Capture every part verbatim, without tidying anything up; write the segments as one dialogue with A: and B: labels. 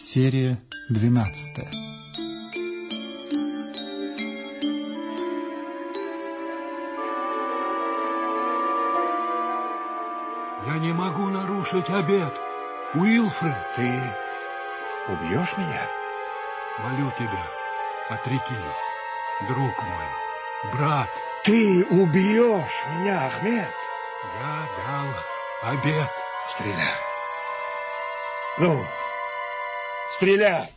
A: Серия двенадцатая.
B: Я не могу нарушить обет, Уилфред.
C: Ты убьешь меня?
B: Молю тебя, отрекись, друг мой, брат.
C: Ты убьешь меня, Ахмед?
B: Я дал обет.
C: Стреляй. Ну, стреляй.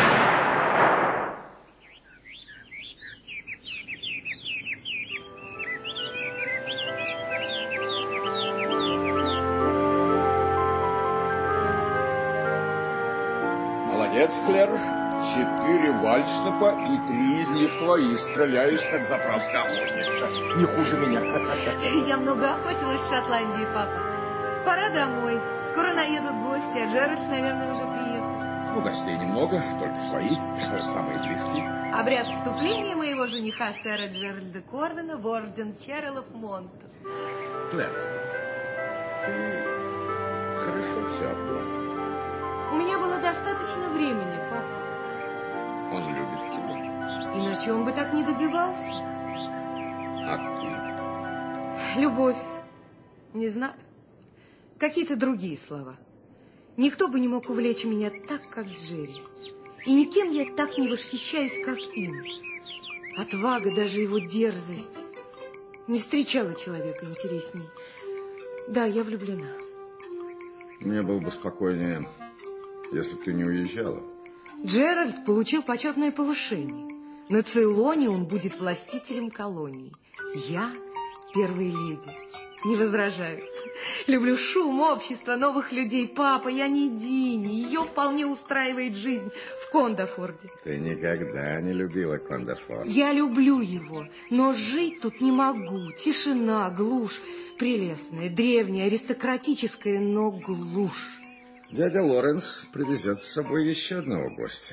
D: Молодец, Клэр. Четыре вальснапа и три из них твои. Стреляешь, как заправский охотник. Не хуже меня.
E: Я много охотилась в Шотландии, папа. Пора домой. Скоро наедут гости, а Джеральд, наверное, уже приехал.
D: Ну, гостей немного, только свои, самые близкие.
E: Обряд вступления моего жениха, сэра Джеральда Кордона, в орден Черрелов Монтов.
D: Клэр, ты хорошо все обдумала.
E: У меня было достаточно времени, папа.
D: Он любит тебя.
E: Иначе он бы так не добивался.
D: А ты?
E: Любовь. Не знаю. Какие-то другие слова. Никто бы не мог увлечь меня так, как Джерри. И никем я так не восхищаюсь, как им. Отвага, даже его дерзость. Не встречала человека интересней. Да, я влюблена.
D: Мне было бы спокойнее, если бы ты не уезжала.
E: Джеральд получил почетное повышение. На Цейлоне он будет властителем колонии. Я первая леди. Не возражаю. Люблю шум, общество, новых людей. Папа, я не Дини. Ее вполне устраивает жизнь в Кондафорде.
D: Ты никогда не любила Кондафорд.
E: Я люблю его, но жить тут не могу. Тишина, глушь. Прелестная, древняя, аристократическая, но глушь.
D: Дядя Лоренс привезет с собой еще одного гостя.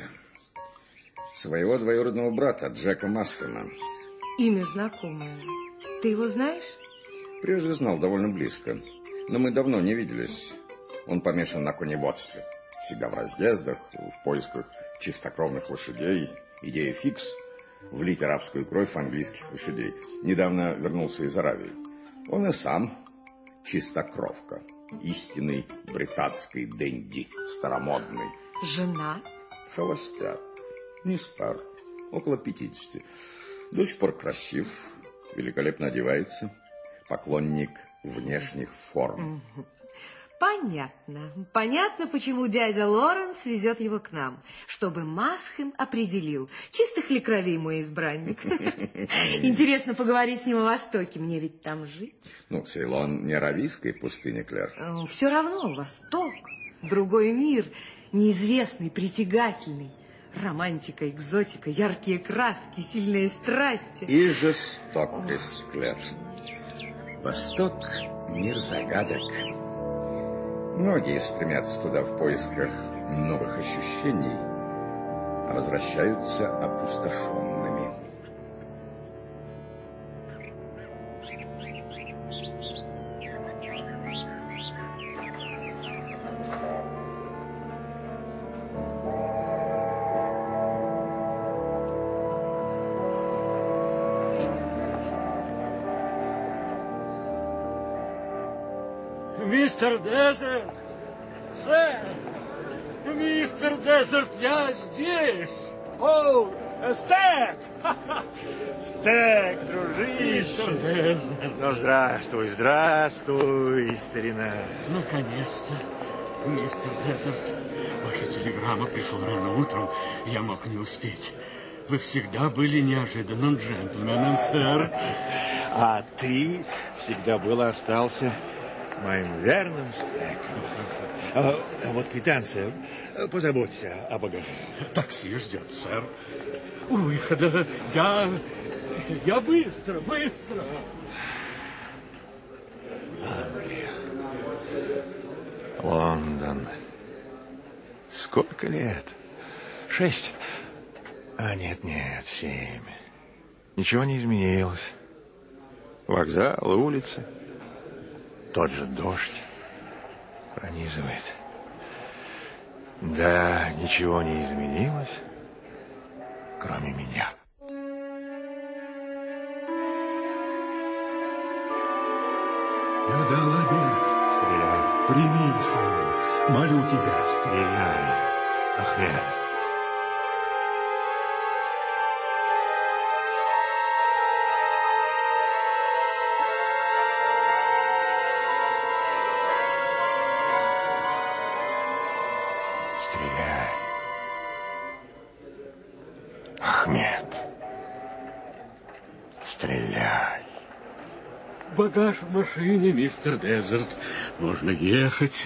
D: Своего двоюродного брата, Джека Масхема.
E: Имя знакомое. Ты его знаешь?
D: Прежде знал довольно близко, но мы давно не виделись. Он помешан на коневодстве. Всегда в разъездах, в поисках чистокровных лошадей. Идея фикс — влить арабскую кровь в английских лошадей. Недавно вернулся из Аравии. Он и сам чистокровка. Истинный британский денди, старомодный.
E: Жена?
D: Холостяк. Не стар. Около пятидесяти. До сих пор красив. Великолепно одевается. Поклонник внешних форм.
E: Понятно. Понятно, почему дядя Лоренс везет его к нам. Чтобы Масхем определил, чистых ли кровей мой избранник. Интересно поговорить с ним о Востоке. Мне ведь там жить.
D: Ну, Цейлон не аравийская пустыня, Клэр.
E: Все равно Восток. Другой мир. Неизвестный, притягательный. Романтика, экзотика, яркие краски, сильные страсти.
D: И жестокость, Клэр. Восток — мир загадок. Многие стремятся туда в поисках новых ощущений, а возвращаются опустошенными.
B: Мистер Дезерт! Сэр! Мистер Дезерт, я здесь!
C: О, Стек! Стек, дружище!
B: Мистер Дезерт!
C: Ну, здравствуй, здравствуй, старина.
B: Наконец-то, мистер Дезерт. Ваша телеграмма пришла рано утром, я мог не успеть. Вы всегда были неожиданным джентльменом, сэр.
C: А ты всегда был и остался моим верным Стеком. А, вот квитанция. Позаботься о багаже.
B: Такси ждет, сэр. У выхода я... Я быстро, быстро.
C: Англия. Лондон. Сколько лет? Шесть? А нет, нет, семь. Ничего не изменилось. Вокзал, улицы. Тот же дождь пронизывает. Да, ничего не изменилось, кроме меня.
B: Я дал обед.
C: Стреляй.
B: Прими ислам. Молю тебя.
C: Стреляй, Ахмед. Стреляй. Ахмед. Стреляй.
B: Багаж в машине, мистер Дезерт. Можно ехать.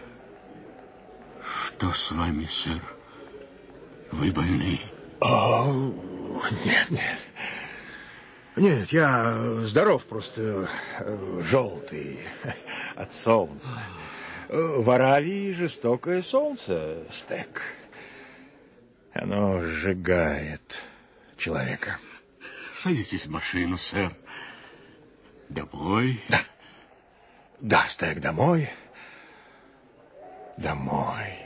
B: Что с вами, сэр? Вы больны?
C: О, нет, нет. Нет, я здоров, просто желтый от солнца. В Аравии жестокое солнце, Стек. Оно сжигает человека.
B: Садитесь в машину, сэр. Домой?
C: Да. Да, Стек, домой. Домой.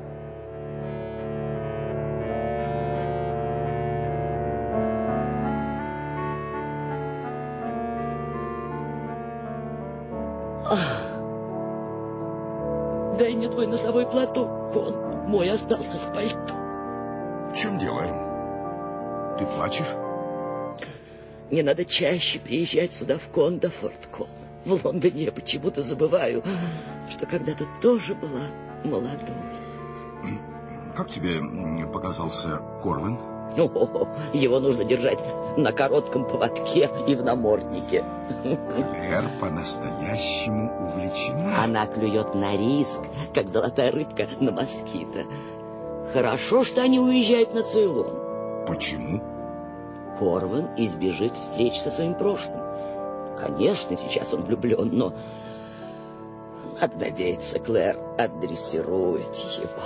F: Дай мне твой носовой платок, Кон. Мой остался в пальто.
D: В чем дело, Энн? Ты плачешь?
F: Мне надо чаще приезжать сюда в Кондофорт, Кон. В Лондоне я почему-то забываю, что когда-то тоже была молодой.
D: Как тебе показался Корвин?
F: О, его нужно держать на коротком поводке и в наморднике.
D: Клэр по-настоящему увлечена.
F: Она клюет на риск, как золотая рыбка на москито. Хорошо, что они уезжают на Цейлон.
D: Почему?
F: Корвин избежит встречи со своим прошлым. Конечно, сейчас он влюблен, но надо надеяться, Клэр отдрессирует его.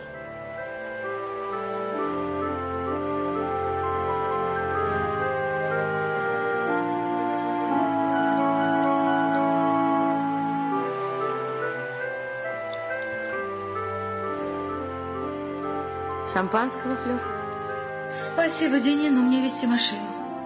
E: Шампанского, Флёр?
G: Спасибо, Дени, но мне вести машину.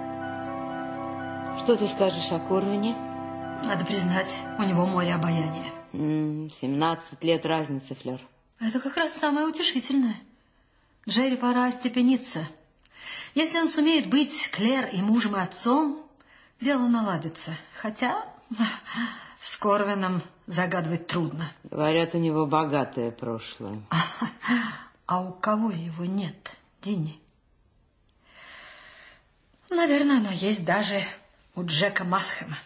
E: Что ты скажешь о Корвине?
G: Надо признать, у него море обаяния.
E: Семнадцать лет разницы, Флёр.
G: Это как раз самое утешительное. Джерри пора остепениться. Если он сумеет быть Клэр и мужем, и отцом, дело наладится. Хотя с Корвином загадывать трудно.
E: Говорят, у него богатое прошлое.
G: А у кого его нет, Динни? Наверное, оно есть даже у Джека Масхэма.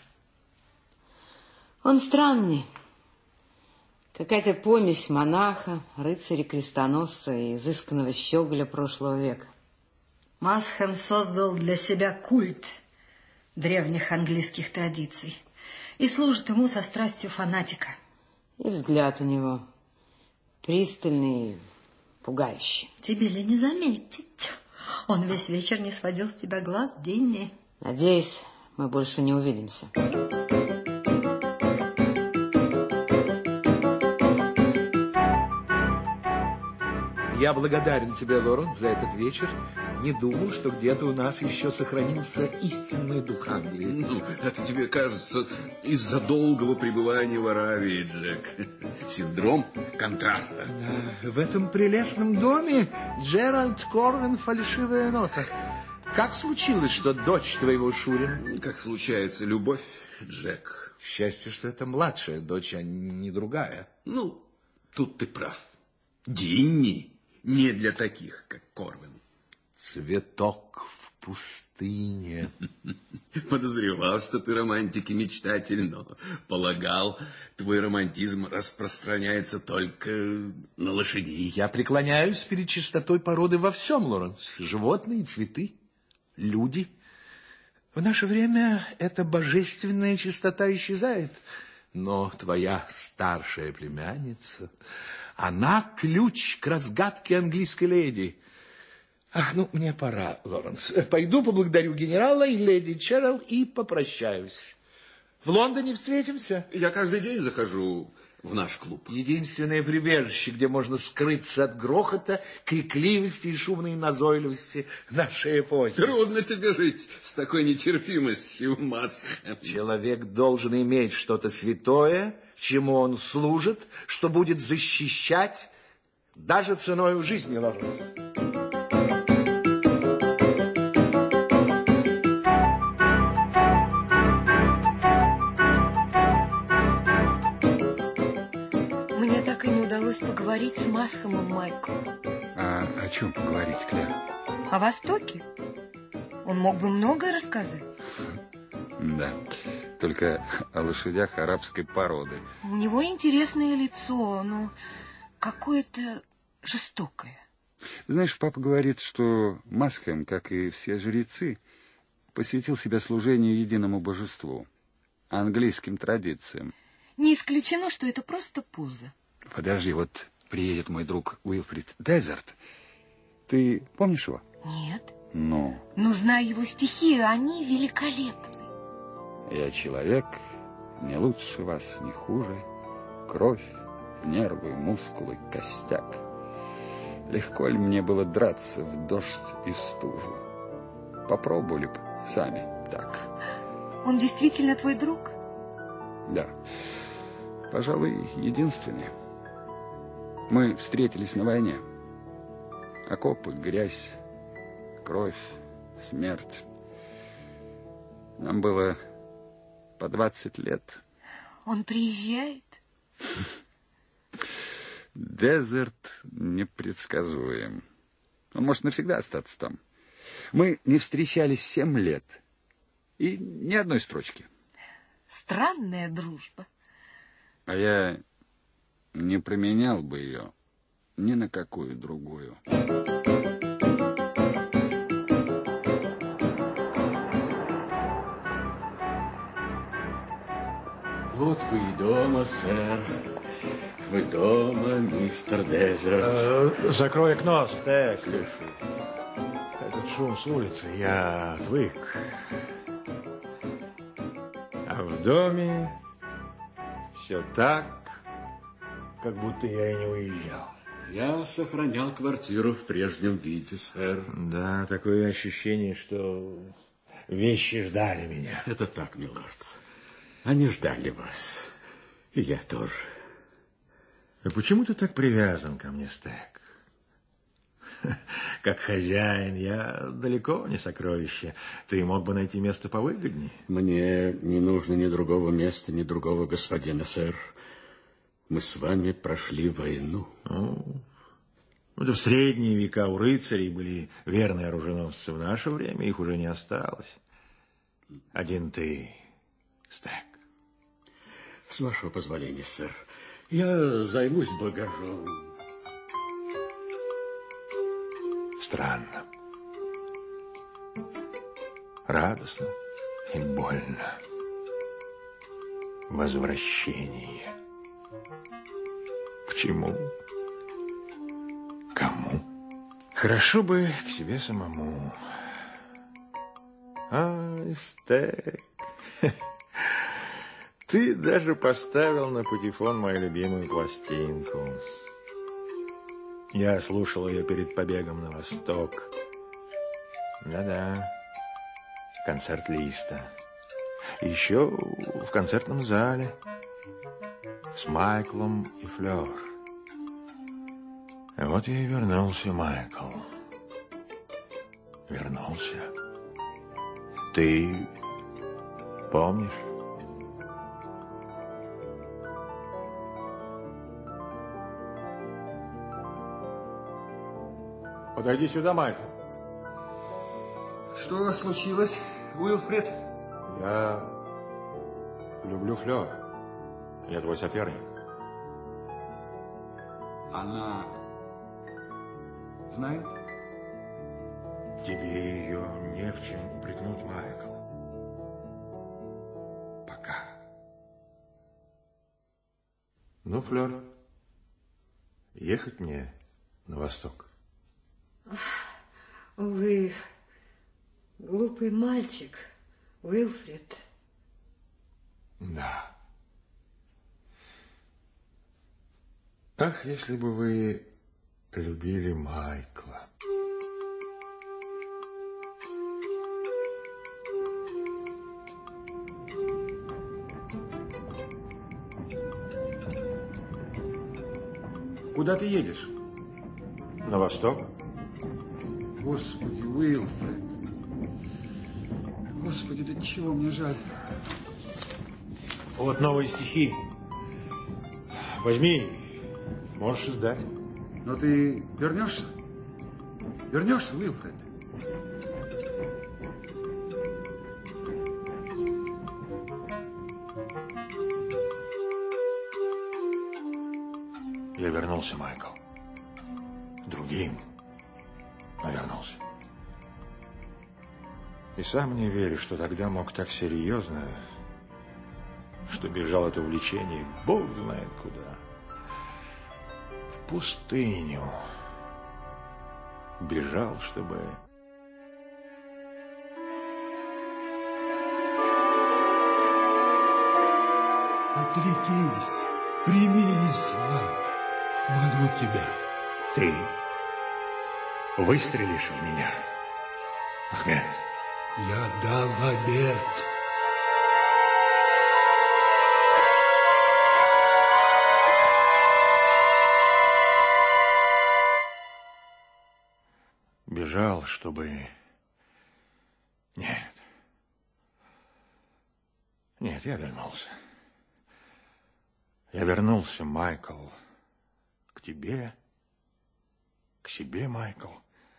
E: Он странный. Какая-то помесь монаха, рыцаря-крестоносца и изысканного щеголя прошлого века.
G: Масхэм создал для себя культ древних английских традиций и служит ему со страстью фанатика.
E: И взгляд у него пристальный, пугающий.
G: Тебе ли не заметить? Он весь вечер не сводил с тебя глаз, Динни.
E: Надеюсь, мы больше не увидимся.
H: Я благодарен тебе, Лоренс, за этот вечер. Не думал, что где-то у нас еще сохранился истинный дух Англии.
B: Ну, это тебе кажется из-за долгого пребывания в Аравии, Джек. Синдром контраста.
H: Да, в этом прелестном доме Джеральд Корвин фальшивая нота. Как случилось, что дочь твоего Шурина?
B: Как случается любовь, Джек.
H: Счастье, что это младшая дочь, а не другая.
B: Ну, тут ты прав. Динни не для таких, как Корвин.
H: Цветок в пустыне.
B: Подозревал, что ты романтик и мечтатель, но полагал, твой романтизм распространяется только на лошадей.
H: Я преклоняюсь перед чистотой породы во всем, Лоренс. Животные, цветы, люди. В наше время эта божественная чистота исчезает. Но твоя старшая племянница, она ключ к разгадке английской леди. Ах, ну, мне пора, Лоренс. Пойду поблагодарю генерала и леди Черрилл и попрощаюсь. В Лондоне встретимся?
B: Я каждый день захожу в наш клуб.
H: Единственное прибежище, где можно скрыться от грохота, крикливости и шумной назойливости нашей эпохи.
B: Трудно тебе жить с такой нетерпимостью, Масс.
H: Человек должен иметь что-то святое, чему он служит, что будет защищать даже ценой жизни, Лоренс.
E: Мне так и не удалось поговорить с Масхомом Майклом.
A: А о чем поговорить, Клэр?
E: О Востоке? Он мог бы многое рассказать.
A: Да, только о лошадях арабской породы.
E: У него интересное лицо, но какое-то жестокое.
A: Знаешь, папа говорит, что Масхем, как и все жрецы, посвятил себя служению единому божеству, английским традициям.
E: Не исключено, что это просто поза.
A: Подожди, вот приедет мой друг Уилфрид Дезерт. Ты помнишь его?
E: Нет.
A: Ну?
E: Но зная его стихи, они великолепны.
A: Я человек, не лучше вас, не хуже. Кровь, нервы, мускулы, костяк. Легко ли мне было драться в дождь и стужу? Попробовали б сами так.
E: Он действительно твой друг?
A: Да. Пожалуй, единственный. Мы встретились на войне. Окопы, грязь, кровь, смерть. Нам было по двадцать лет.
E: Он приезжает?
A: Дезерт непредсказуем. Он может навсегда остаться там. Мы не встречались семь лет. И ни одной строчки.
E: Странная дружба.
A: А я не променял бы ее ни на какую другую.
B: Вот вы и дома, сэр. Вы дома, мистер Дезерт.
C: Э, закрой окно, Стек. Этот шум с улицы, я отвык. А в доме все так, как будто я и не уезжал.
B: Я сохранял квартиру в прежнем виде, сэр.
C: Да, такое ощущение, что вещи ждали меня.
B: Это так, милорд. Они ждали вас. И я тоже.
C: А почему ты так привязан ко мне, Стек? Как хозяин, я далеко не сокровище. Ты мог бы найти место повыгоднее.
B: Мне не нужно ни другого места, ни другого господина, сэр. Мы с вами прошли войну.
C: Ну, это в средние века у рыцарей были верные оруженосцы. В наше время их уже не осталось. Один ты, Стек.
B: С вашего позволения, сэр, я займусь багажом.
C: Странно. Радостно и больно. Возвращение. К чему? Кому? Хорошо бы к себе самому. Ай, Стек. Ты даже поставил на патефон мою любимую пластинку. Я слушал ее перед побегом на восток. Да-да, концерт Листа. Еще в концертном зале с Майклом и Флёр. Вот я и вернулся, Майкл. Вернулся. Ты помнишь? Подойди сюда, Майкл.
I: Что случилось, Уилфрид?
C: Я люблю Флёр. Я твой соперник.
I: Она знает?
C: Тебе ее не в чем упрекнуть, Майкл. Пока. Ну, Флёр, ехать мне на восток.
E: Вы глупый мальчик, Уилфрид.
C: Да. Ах, если бы вы любили Майкла.
I: Куда ты едешь?
C: На восток.
I: Господи, Уилфред. Господи, до чего мне жаль.
C: Вот новые стихи. Возьми, можешь издать.
I: Но ты вернешься? Вернешься, Уилфред?
C: Я вернулся, Майкл. Другим, но вернулся. И сам не верю, что тогда мог так серьезно, что бежал от увлечения, Бог знает куда. В пустыню. Бежал, чтобы...
J: Отрекись, прими ислам, молю тебя.
C: Ты выстрелишь в меня, Ахмед?
J: Я дал обет.
C: Бежал, чтобы... Нет. Нет, я вернулся. Я вернулся, Майкл, к тебе, к себе, Майкл.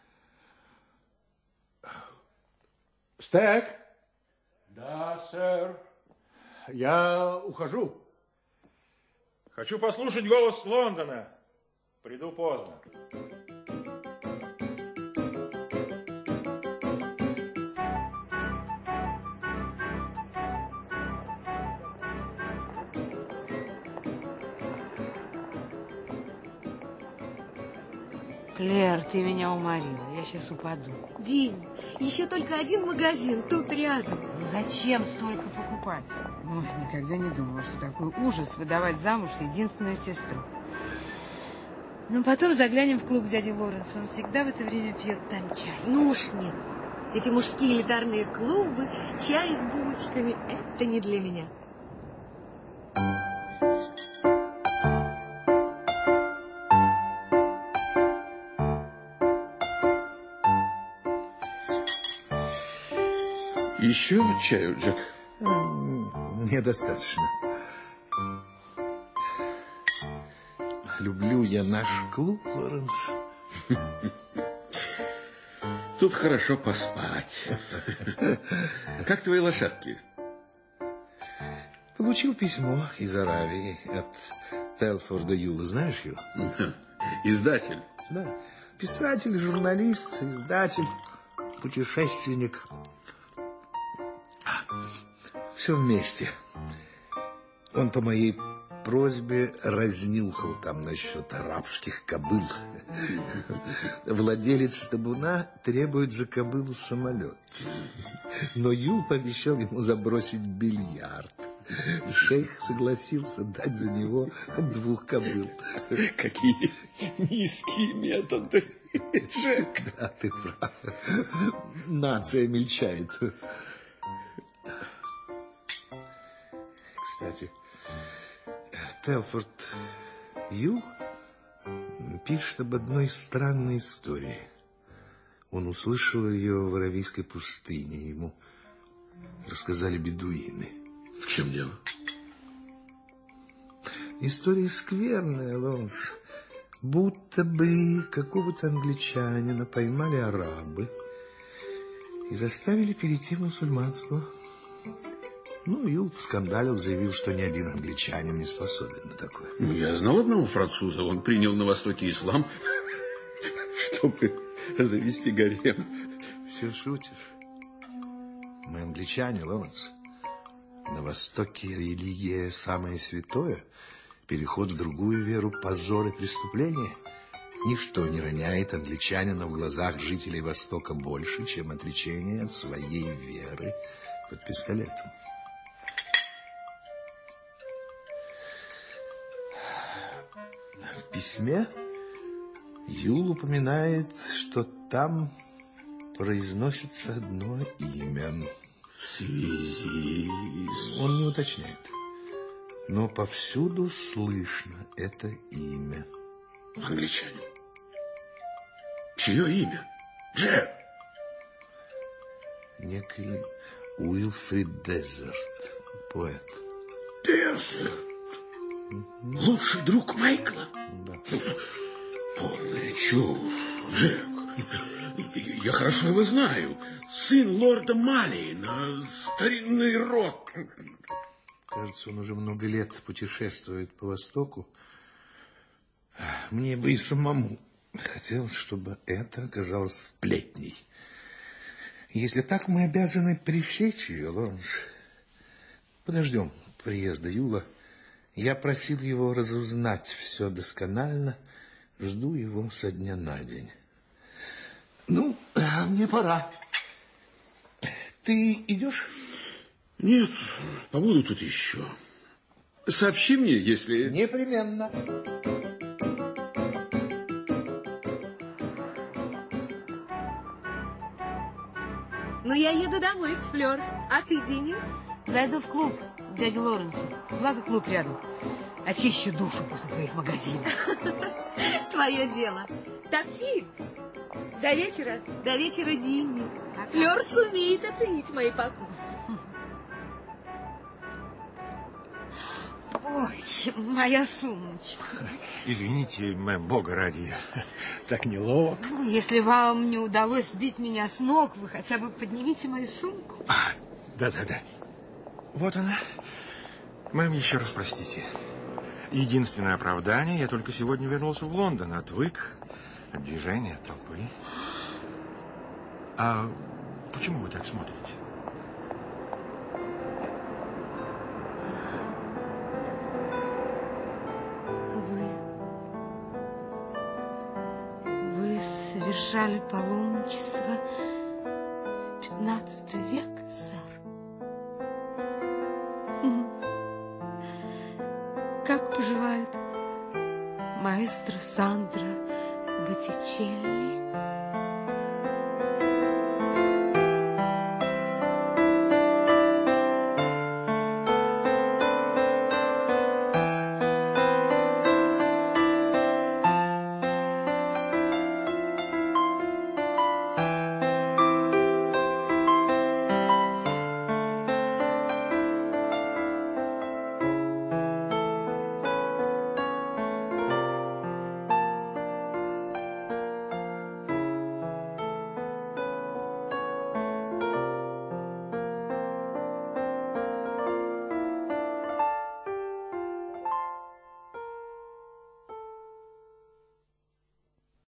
C: Стек? Да, сэр. Я ухожу. Хочу послушать голос Лондона. Приду поздно.
K: Клэр, ты меня уморила. Я сейчас упаду.
E: Дин, еще только один магазин тут рядом.
K: Ну зачем столько покупать? Ой, никогда не думала, что такой ужас выдавать замуж единственную сестру. Ну, потом заглянем в клуб дяди Лоренса. Он всегда в это время пьет там чай.
E: Ну уж нет. Эти мужские элитарные клубы, чай с булочками – это не для меня.
H: Еще чаю, Джек?
C: Недостаточно.
H: Люблю я наш клуб, Лоренс. Тут хорошо поспать. Как твои лошадки?
C: Получил письмо из Аравии от Телфорда Юла. Знаешь его?
H: Издатель?
C: Да. Писатель, журналист, издатель, путешественник. Все вместе. Он по моей просьбе разнюхал там насчет арабских кобыл. Владелец табуна требует за кобылу самолет. Но Юл пообещал ему забросить бильярд. Шейх согласился дать за него двух кобыл.
H: Какие низкие методы, Джек.
C: Да, ты прав. Нация мельчает. Кстати, Телфорд Юл пишет об одной странной истории. Он услышал ее в Аравийской пустыне. Ему рассказали бедуины.
H: В чем дело?
C: История скверная, Лонс. Будто бы какого-то англичанина поймали арабы и заставили перейти в мусульманство. Ну, Юл поскандалил, заявил, что ни один англичанин не способен на такое.
H: Ну, я знал одного француза. Он принял на Востоке ислам, чтобы завести гарем.
C: Все шутишь? Мы англичане, Лоренс. На Востоке религия самое святое. Переход в другую веру – позор и преступление. Ничто не роняет англичанина в глазах жителей Востока больше, чем отречение от своей веры под пистолетом. письме Юл упоминает, что там произносится одно имя.
B: В связи с...
C: Он не уточняет. Но повсюду слышно это имя.
B: Англичанин. Чье имя? Джек.
C: Некий Уилфрид Дезерт, поэт.
B: Дезерт? Угу. Лучший друг Майкла?
C: Да.
B: Полная чушь, Джек. Я хорошо его знаю. Сын лорда Малина, старинный род.
C: Кажется, он уже много лет путешествует по Востоку. Мне бы и самому хотелось, чтобы это оказалось сплетней. Если так, мы обязаны пресечь ее, Лоренс. Подождем приезда Юла. Я просил его разузнать все досконально. Жду его со дня на день. Ну, мне пора. Ты идешь?
B: Нет, побуду тут еще. Сообщи мне, если...
C: Непременно.
E: Ну, я еду домой, Флёр. А ты, Дени?
K: Зайду в клуб к дяде Лоренсу. Благо клуб рядом. Очищу душу после твоих магазинов.
E: Твое дело. Такси. До вечера. До вечера, Дени. Флёр сумеет оценить мои покупки.
K: Ой, моя сумочка.
L: Извините, мэм, бога ради, так неловко.
K: Ну, если вам не удалось сбить меня с ног, вы хотя бы поднимите мою сумку.
L: А, да-да-да. Вот она. Мэм, еще раз простите. Единственное оправдание, я только сегодня вернулся в Лондон, отвык от движения, от толпы. А почему вы так смотрите?
K: Совершали паломничество в пятнадцатый век, сэр. Как поживает маэстро Сандро Боттичелли?